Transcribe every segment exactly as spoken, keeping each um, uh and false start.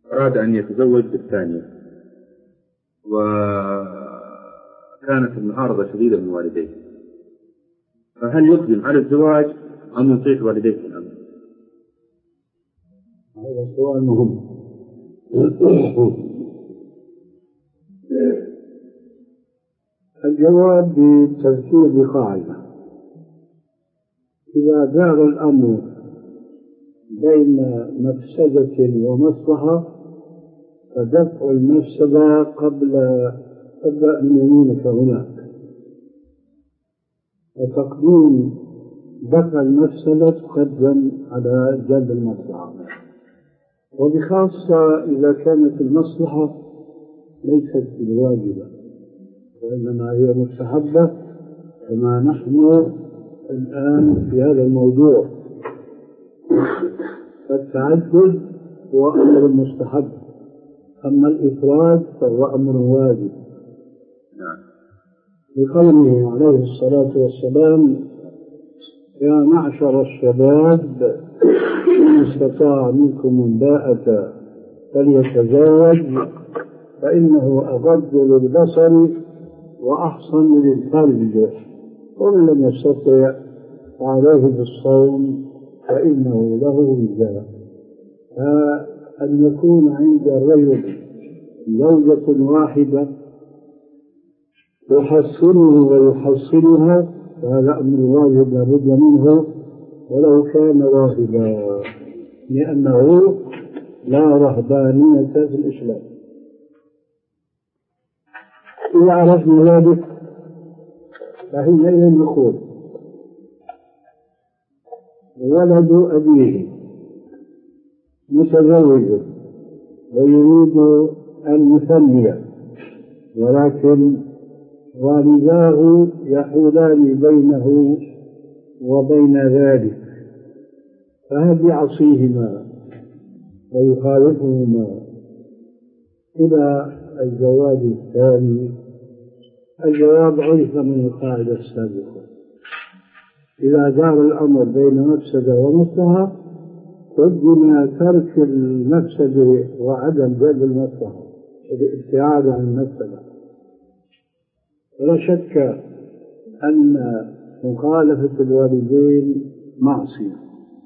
أراد أن يتزوج بالثانية وكانت المعارضة شديدة من والديه، فهل يقدم على الزواج أم يطيع والديه في الأمر؟ هذا سؤال مهم. الجواب بتذكير بقاعدة: إذا دار الأمر بين مفسدة ومصلحة فدفع المفسدة قبل قبل أن يمينك هناك، وتقديم دفع المفسدة تقدم على جلب المصلحة، وبخاصة إذا كانت المصلحة ليست بالواجبة وإنما هي مستحبة كما نحن الآن في هذا الموضوع. فالتعدد هو أمر مستحب، أما الإفراد فهو أمر واجب. لقوله عليه الصلاة والسلام: يا معشر الشباب من استطاع منكم الباءة فليتزوج فإنه أغض للبصر وأحصن للفرج، ومن لم يستطع فعليه بالصوم فإنه له وجاء. فأن يكون عند الرجل زوجة واحدة يحصنه ويحصنها فهذا أمر واجب لابد منه ولو كان راهبا، لأنه لا رهبانية في الإسلام. إذا عرفنا ذلك فحينئذ نقول: ولد أبيه متزوج ويريد أن يثني، ولكن والداه يحولان بينه وبين ذلك، فهل يعصيهما ويخالفهما إلى الزواج الثاني؟ الجواب عرف من القاعدة السابقة: إذا دار الأمر بين مفسدة ومصلحة قدم ترك المفسدة وعدم جلب المصلحة، الابتعاد عن المفسدة. ولا شك أن مخالفة الوالدين معصية،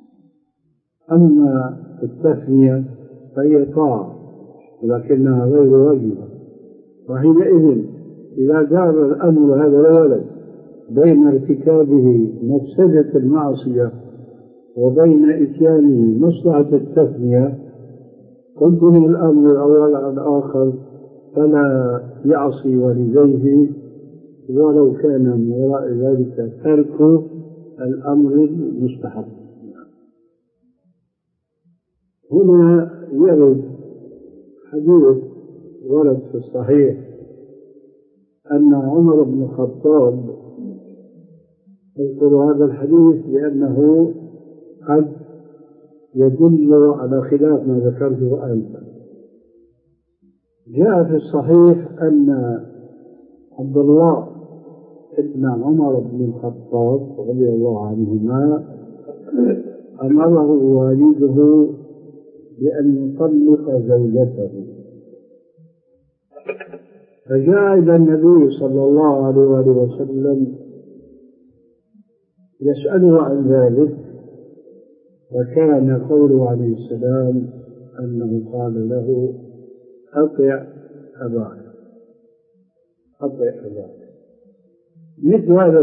أما التثنية فهي طاعة ولكنها غير واجبة. وحينئذ إذا دار الأمر هذا الولد بين ارتكابه مفسدة المعصية وبين إتيانه مصلحة التثنية قدم الأمر الأول على الآخر، فلا يعصي والديه ولو كان من وراء ذلك ترك الأمر المستحب. هنا يرد حديث ورد في الصحيح أن عمر بن الخطاب يذكر هذا الحديث لأنه قد يدل على خلاف ما ذكرته آنفا. جاء في الصحيح أن عبد الله ابن عمر بن الخطاب رضي الله عنهما أمره والده بأن يطلق زوجته، فجاء إلى النبي صلى الله عليه وسلم يسأله عن ذلك، وكان قوله عليه السلام أنه قال له: أطع أباك، أطع أباك. مثل هذا